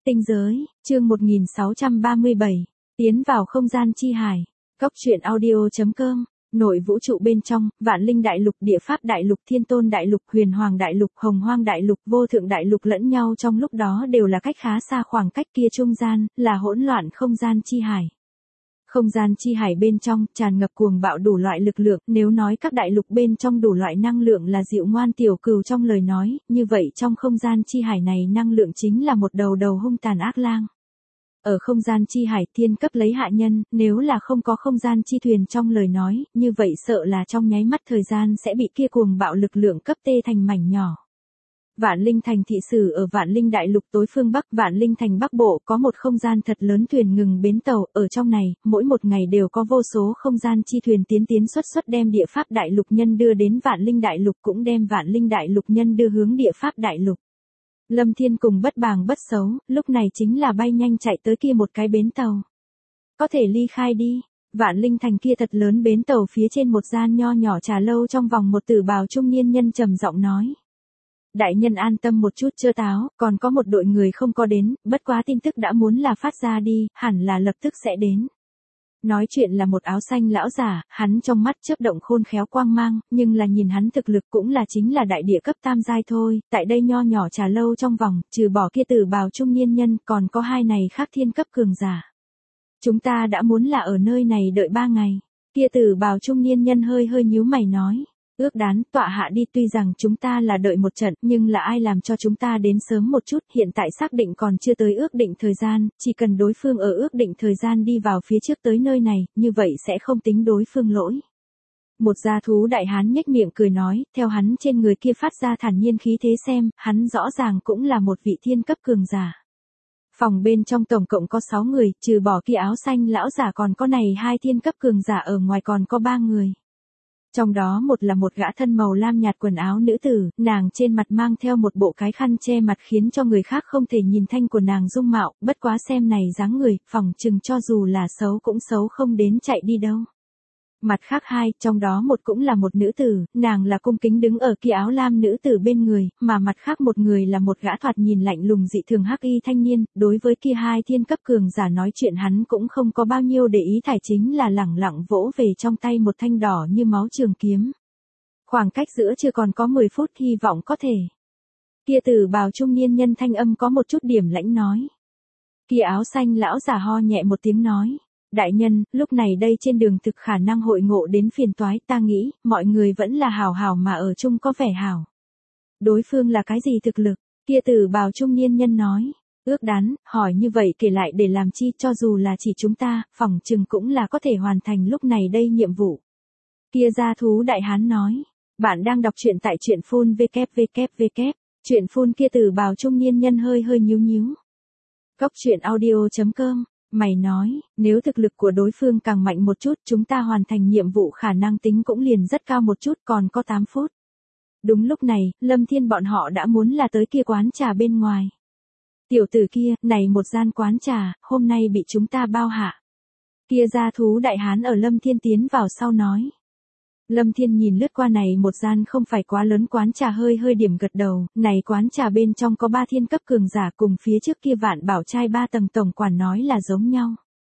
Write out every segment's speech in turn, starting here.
Tinh giới, chương 1637, tiến vào không gian chi hải. Cốc truyện audio.com, nội vũ trụ bên trong, vạn linh đại lục, địa pháp đại lục, thiên tôn đại lục, huyền hoàng đại lục, hồng hoang đại lục, vô thượng đại lục lẫn nhau trong lúc đó đều là cách khá xa, khoảng cách kia trung gian, là hỗn loạn không gian chi hải. Không gian chi hải bên trong, tràn ngập cuồng bạo đủ loại lực lượng, nếu nói các đại lục bên trong đủ loại năng lượng là dịu ngoan tiểu cừu trong lời nói, như vậy trong không gian chi hải này năng lượng chính là một đầu đầu hung tàn ác lang. Ở không gian chi hải thiên cấp lấy hạ nhân, nếu là không có không gian chi thuyền trong lời nói, như vậy sợ là trong nháy mắt thời gian sẽ bị kia cuồng bạo lực lượng cấp tê thành mảnh nhỏ. Vạn Linh Thành thị sử ở Vạn Linh Đại Lục tối phương Bắc, Vạn Linh Thành Bắc Bộ có một không gian thật lớn thuyền ngừng bến tàu, ở trong này, mỗi một ngày đều có vô số không gian chi thuyền tiến xuất đem địa pháp đại lục nhân đưa đến Vạn Linh Đại Lục, cũng đem Vạn Linh Đại Lục nhân đưa hướng địa pháp đại lục. Lâm Thiên cùng bất bàng bất xấu, lúc này chính là bay nhanh chạy tới kia một cái bến tàu. Có thể ly khai đi. Vạn Linh Thành kia thật lớn bến tàu phía trên một gian nho nhỏ trà lâu trong vòng một tử bào trung niên nhân trầm giọng nói. Đại nhân an tâm một chút chơ táo, còn có một đội người không có đến, bất quá tin tức đã muốn là phát ra đi, hẳn là lập tức sẽ đến. Nói chuyện là một áo xanh lão giả, hắn trong mắt chớp động khôn khéo quang mang, nhưng là nhìn hắn thực lực cũng là chính là đại địa cấp tam giai thôi, tại đây nho nhỏ trà lâu trong vòng, trừ bỏ kia tử bào trung niên nhân, còn có hai này khác thiên cấp cường giả. Chúng ta đã muốn là ở nơi này đợi 3 ngày, kia tử bào trung niên nhân hơi nhíu mày nói. Ước đán, tọa hạ đi, tuy rằng chúng ta là đợi một trận, nhưng là ai làm cho chúng ta đến sớm một chút, hiện tại xác định còn chưa tới ước định thời gian, chỉ cần đối phương ở ước định thời gian đi vào phía trước tới nơi này, như vậy sẽ không tính đối phương lỗi. Một gia thú đại hán nhếch miệng cười nói, theo hắn trên người kia phát ra thản nhiên khí thế xem, hắn rõ ràng cũng là một vị thiên cấp cường giả. Phòng bên trong tổng cộng có 6 người, trừ bỏ kia áo xanh lão giả còn có này 2 thiên cấp cường giả, ở ngoài còn có 3 người. Trong đó một là một gã thân màu lam nhạt quần áo nữ tử, nàng trên mặt mang theo một bộ cái khăn che mặt khiến cho người khác không thể nhìn thanh của nàng dung mạo, bất quá xem này dáng người, phỏng chừng cho dù là xấu cũng xấu không đến chạy đi đâu. Mặt khác 2, trong đó một cũng là một nữ tử, nàng là cung kính đứng ở kia áo lam nữ tử bên người, mà mặt khác một người là một gã thoạt nhìn lạnh lùng dị thường hắc y thanh niên, đối với kia 2 thiên cấp cường giả nói chuyện hắn cũng không có bao nhiêu để ý, thải chính là lẳng lặng vỗ về trong tay một thanh đỏ như máu trường kiếm. Khoảng cách giữa chưa còn có 10 phút, hy vọng có thể. Kia tử bào trung niên nhân thanh âm có một chút điểm lãnh nói. Kia áo xanh lão giả ho nhẹ một tiếng nói. Đại nhân, lúc này đây trên đường thực khả năng hội ngộ đến phiền toái, ta nghĩ, mọi người vẫn là hảo hảo mà ở chung có vẻ hảo. Đối phương là cái gì thực lực? Kia tử bào trung niên nhân nói. Ước đán, hỏi như vậy kể lại để làm chi, cho dù là chỉ chúng ta, phỏng chừng cũng là có thể hoàn thành lúc này đây nhiệm vụ. Kia gia thú đại hán nói. Bạn đang đọc truyện tại truyện phun www. Truyện phun kia tử bào trung niên nhân hơi nhíu. Cốc truyện audio.com. Mày nói, nếu thực lực của đối phương càng mạnh một chút, chúng ta hoàn thành nhiệm vụ khả năng tính cũng liền rất cao một chút, còn có 8 phút. Đúng lúc này, Lâm Thiên bọn họ đã muốn là tới kia quán trà bên ngoài. Tiểu tử kia, này một gian quán trà, hôm nay bị chúng ta bao hạ. Kia gia thú đại hán ở Lâm Thiên tiến vào sau nói. Lâm Thiên nhìn lướt qua này một gian không phải quá lớn quán trà hơi điểm gật đầu, này quán trà bên trong có 3 thiên cấp cường giả cùng phía trước kia Vạn Bảo trai 3 tầng tổng quản nói là giống nhau.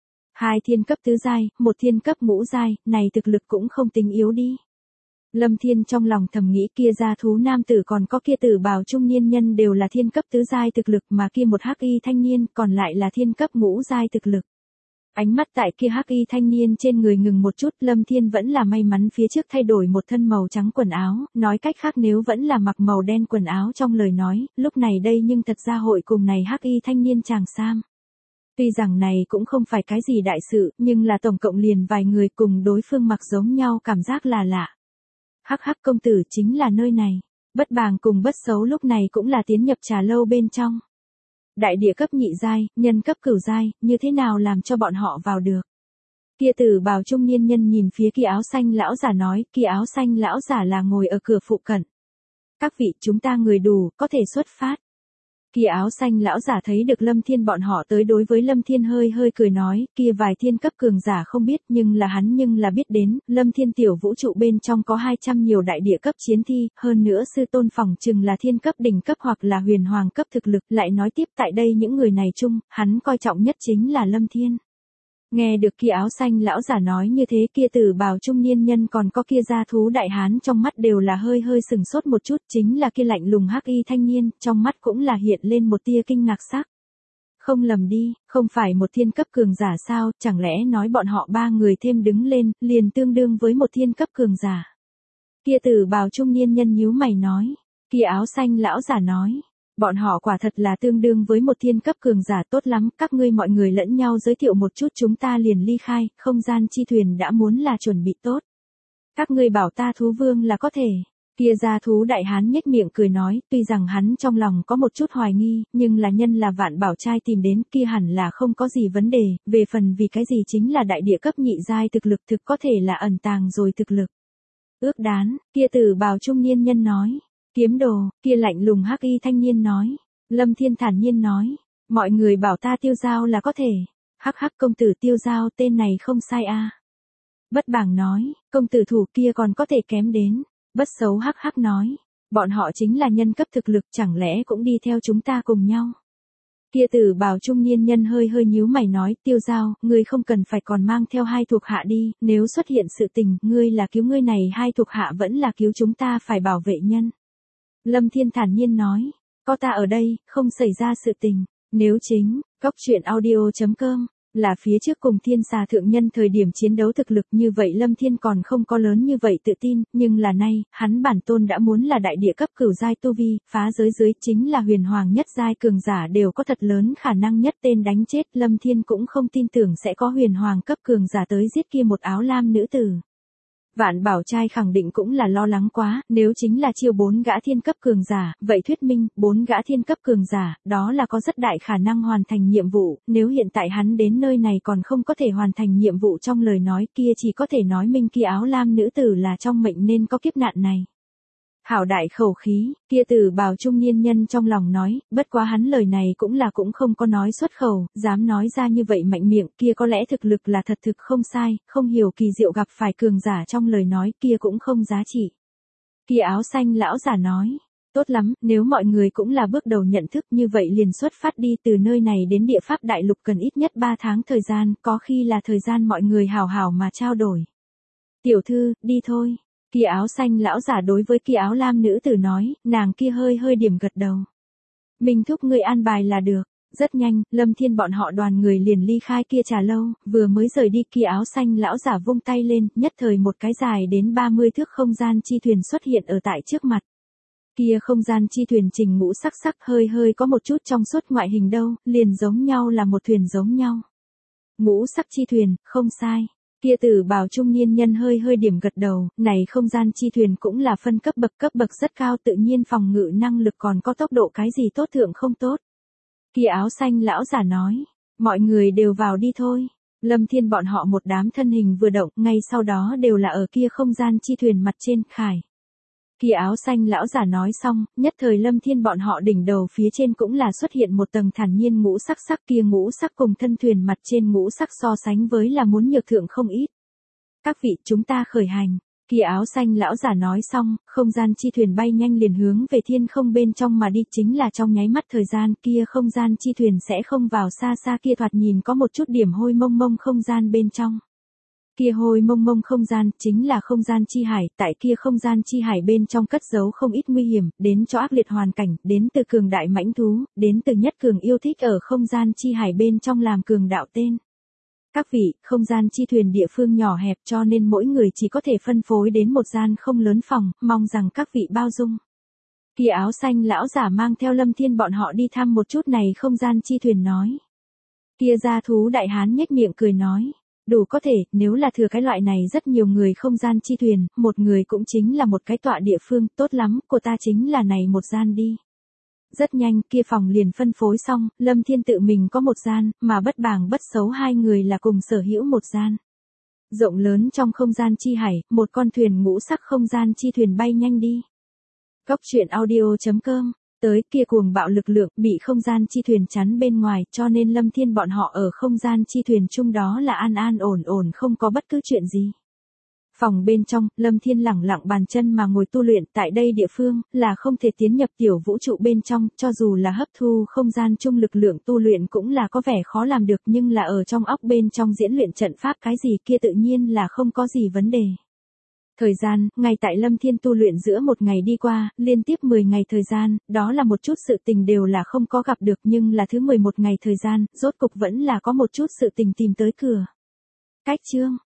2 thiên cấp tứ giai, 1 thiên cấp ngũ giai, này thực lực cũng không tính yếu đi. Lâm Thiên trong lòng thầm nghĩ kia gia thú nam tử còn có kia tử bào trung niên nhân đều là thiên cấp tứ giai thực lực, mà kia một hắc y thanh niên còn lại là thiên cấp ngũ giai thực lực. Ánh mắt tại kia hắc y thanh niên trên người ngừng một chút, Lâm Thiên vẫn là may mắn phía trước thay đổi một thân màu trắng quần áo, nói cách khác nếu vẫn là mặc màu đen quần áo trong lời nói, lúc này đây nhưng thật ra hội cùng này hắc y thanh niên chàng sam. Tuy rằng này cũng không phải cái gì đại sự, nhưng là tổng cộng liền vài người cùng đối phương mặc giống nhau cảm giác là lạ. Hắc công tử chính là nơi này, bất bàng cùng bất xấu lúc này cũng là tiến nhập trà lâu bên trong. Đại địa cấp nhị giai, nhân cấp cửu giai, như thế nào làm cho bọn họ vào được? Kia tử bào trung niên nhân nhìn phía kia áo xanh lão giả nói, kia áo xanh lão giả là ngồi ở cửa phụ cận. Các vị, chúng ta người đủ, có thể xuất phát. Kia áo xanh lão giả thấy được Lâm Thiên bọn họ tới, đối với Lâm Thiên hơi hơi cười nói, kia vài thiên cấp cường giả không biết, nhưng là biết đến, Lâm Thiên tiểu vũ trụ bên trong có 200 nhiều đại địa cấp chiến thi, hơn nữa sư tôn phỏng chừng là thiên cấp đỉnh cấp hoặc là huyền hoàng cấp thực lực, lại nói tiếp tại đây những người này chung, hắn coi trọng nhất chính là Lâm Thiên. Nghe được kia áo xanh lão giả nói như thế, kia tử bào trung niên nhân còn có kia gia thú đại hán trong mắt đều là hơi hơi sừng sốt một chút, chính là kia lạnh lùng hắc y thanh niên, trong mắt cũng là hiện lên một tia kinh ngạc sắc. Không lầm đi, không phải một thiên cấp cường giả sao, chẳng lẽ nói bọn họ ba người thêm đứng lên, liền tương đương với một thiên cấp cường giả. Kia tử bào trung niên nhân nhíu mày nói, kia áo xanh lão giả nói. Bọn họ quả thật là tương đương với một thiên cấp cường giả, tốt lắm, các ngươi mọi người lẫn nhau giới thiệu một chút, chúng ta liền ly khai, không gian chi thuyền đã muốn là chuẩn bị tốt. Các ngươi bảo ta thú vương là có thể. Kia gia thú đại hán nhếch miệng cười nói, tuy rằng hắn trong lòng có một chút hoài nghi, nhưng là nhân là Vạn Bảo trai tìm đến, kia hẳn là không có gì vấn đề, về phần vì cái gì chính là đại địa cấp nhị giai thực lực, thực có thể là ẩn tàng rồi thực lực. Ước đán, kia tử bào trung niên nhân nói. Kiếm đồ, kia lạnh lùng hắc y thanh niên nói. Lâm Thiên thản nhiên nói. Mọi người bảo ta Tiêu Giao là có thể. Hắc hắc công tử Tiêu Giao, tên này không sai a. Bất bảng nói, công tử thủ kia còn có thể kém đến. Bất xấu hắc hắc nói. Bọn họ chính là nhân cấp thực lực, chẳng lẽ cũng đi theo chúng ta cùng nhau. Kia tử bào trung niên nhân hơi hơi nhíu mày nói, Tiêu Giao, ngươi không cần phải còn mang theo hai thuộc hạ đi, nếu xuất hiện sự tình, ngươi là cứu ngươi này hai thuộc hạ vẫn là cứu chúng ta phải bảo vệ nhân. Lâm Thiên thản nhiên nói, có ta ở đây, không xảy ra sự tình, nếu chính, Cóc Truyện Audio.com, là phía trước cùng Thiên Xà thượng nhân thời điểm chiến đấu thực lực như vậy Lâm Thiên còn không có lớn như vậy tự tin, nhưng là nay, hắn bản tôn đã muốn là đại địa cấp cửu giai tu vi, phá giới dưới chính là huyền hoàng nhất giai cường giả đều có thật lớn khả năng nhất tên đánh chết, Lâm Thiên cũng không tin tưởng sẽ có huyền hoàng cấp cường giả tới giết kia một áo lam nữ tử. Vạn Bảo trai khẳng định cũng là lo lắng quá, nếu chính là chiêu 4 gã thiên cấp cường giả, vậy thuyết minh, 4 gã thiên cấp cường giả, đó là có rất đại khả năng hoàn thành nhiệm vụ, nếu hiện tại hắn đến nơi này còn không có thể hoàn thành nhiệm vụ trong lời nói kia chỉ có thể nói minh kia áo lam nữ tử là trong mệnh nên có kiếp nạn này. Hảo đại khẩu khí, kia tử bào trung niên nhân trong lòng nói, bất quá hắn lời này cũng không có nói xuất khẩu, dám nói ra như vậy mạnh miệng, kia có lẽ thực lực là thật thực không sai, không hiểu kỳ diệu gặp phải cường giả trong lời nói kia cũng không giá trị. Kia áo xanh lão giả nói, tốt lắm, nếu mọi người cũng là bước đầu nhận thức như vậy liền xuất phát đi từ nơi này đến địa pháp đại lục cần ít nhất 3 tháng thời gian, có khi là thời gian mọi người hào hào mà trao đổi. Tiểu thư, đi thôi. Kia áo xanh lão giả đối với kia áo lam nữ tử nói, nàng kia hơi hơi điểm gật đầu. Mình thúc ngươi an bài là được. Rất nhanh, Lâm Thiên bọn họ đoàn người liền ly khai kia trà lâu, vừa mới rời đi kia áo xanh lão giả vung tay lên, nhất thời một cái dài đến 30 thước không gian chi thuyền xuất hiện ở tại trước mặt. Kia không gian chi thuyền trình ngũ sắc sắc hơi hơi có một chút trong suốt ngoại hình đâu, liền giống nhau là một thuyền giống nhau. Ngũ sắc chi thuyền, không sai. Kia tử bào trung niên nhân hơi hơi điểm gật đầu, này không gian chi thuyền cũng là phân cấp bậc rất cao, tự nhiên phòng ngự năng lực còn có tốc độ cái gì tốt thượng không tốt. Kia áo xanh lão giả nói, mọi người đều vào đi thôi. Lâm Thiên bọn họ một đám thân hình vừa động, ngay sau đó đều là ở kia không gian chi thuyền mặt trên khải. Kia áo xanh lão giả nói xong, nhất thời Lâm Thiên bọn họ đỉnh đầu phía trên cũng là xuất hiện một tầng thản nhiên ngũ sắc sắc, kia ngũ sắc cùng thân thuyền mặt trên ngũ sắc so sánh với là muốn nhược thượng không ít. Các vị, chúng ta khởi hành. Kia áo xanh lão giả nói xong, không gian chi thuyền bay nhanh liền hướng về thiên không bên trong mà đi, chính là trong nháy mắt thời gian kia không gian chi thuyền sẽ không vào xa xa kia thoạt nhìn có một chút điểm hôi mông mông không gian bên trong. Kia hôi mông mông không gian, chính là không gian chi hải, tại kia không gian chi hải bên trong cất giấu không ít nguy hiểm, đến cho ác liệt hoàn cảnh, đến từ cường đại mãnh thú, đến từ nhất cường yêu thích ở không gian chi hải bên trong làm cường đạo tên. Các vị, không gian chi thuyền địa phương nhỏ hẹp cho nên mỗi người chỉ có thể phân phối đến một gian không lớn phòng, mong rằng các vị bao dung. Kia áo xanh lão giả mang theo Lâm Thiên bọn họ đi thăm một chút này không gian chi thuyền nói. Kia gia thú đại hán nhếch miệng cười nói. Đủ có thể, nếu là thừa cái loại này rất nhiều người không gian chi thuyền, một người cũng chính là một cái tọa địa phương, tốt lắm, của ta chính là này một gian đi. Rất nhanh, kia phòng liền phân phối xong, Lâm Thiên tự mình có một gian, mà bất bàng bất xấu hai người là cùng sở hữu một gian. Rộng lớn trong không gian chi hải, một con thuyền ngũ sắc không gian chi thuyền bay nhanh đi. Cóc Truyện Audio.com Tới kia cuồng bạo lực lượng bị không gian chi thuyền chắn bên ngoài, cho nên Lâm Thiên bọn họ ở không gian chi thuyền chung đó là an an ổn ổn không có bất cứ chuyện gì. Phòng bên trong, Lâm Thiên lẳng lặng bàn chân mà ngồi tu luyện, tại đây địa phương, là không thể tiến nhập tiểu vũ trụ bên trong, cho dù là hấp thu không gian chung lực lượng tu luyện cũng là có vẻ khó làm được, nhưng là ở trong óc bên trong diễn luyện trận pháp cái gì kia tự nhiên là không có gì vấn đề. Thời gian, ngay tại Lâm Thiên tu luyện giữa một ngày đi qua, liên tiếp 10 ngày thời gian, đó là một chút sự tình đều là không có gặp được, nhưng là thứ 11 ngày thời gian, rốt cục vẫn là có một chút sự tình tìm tới cửa. Cách chương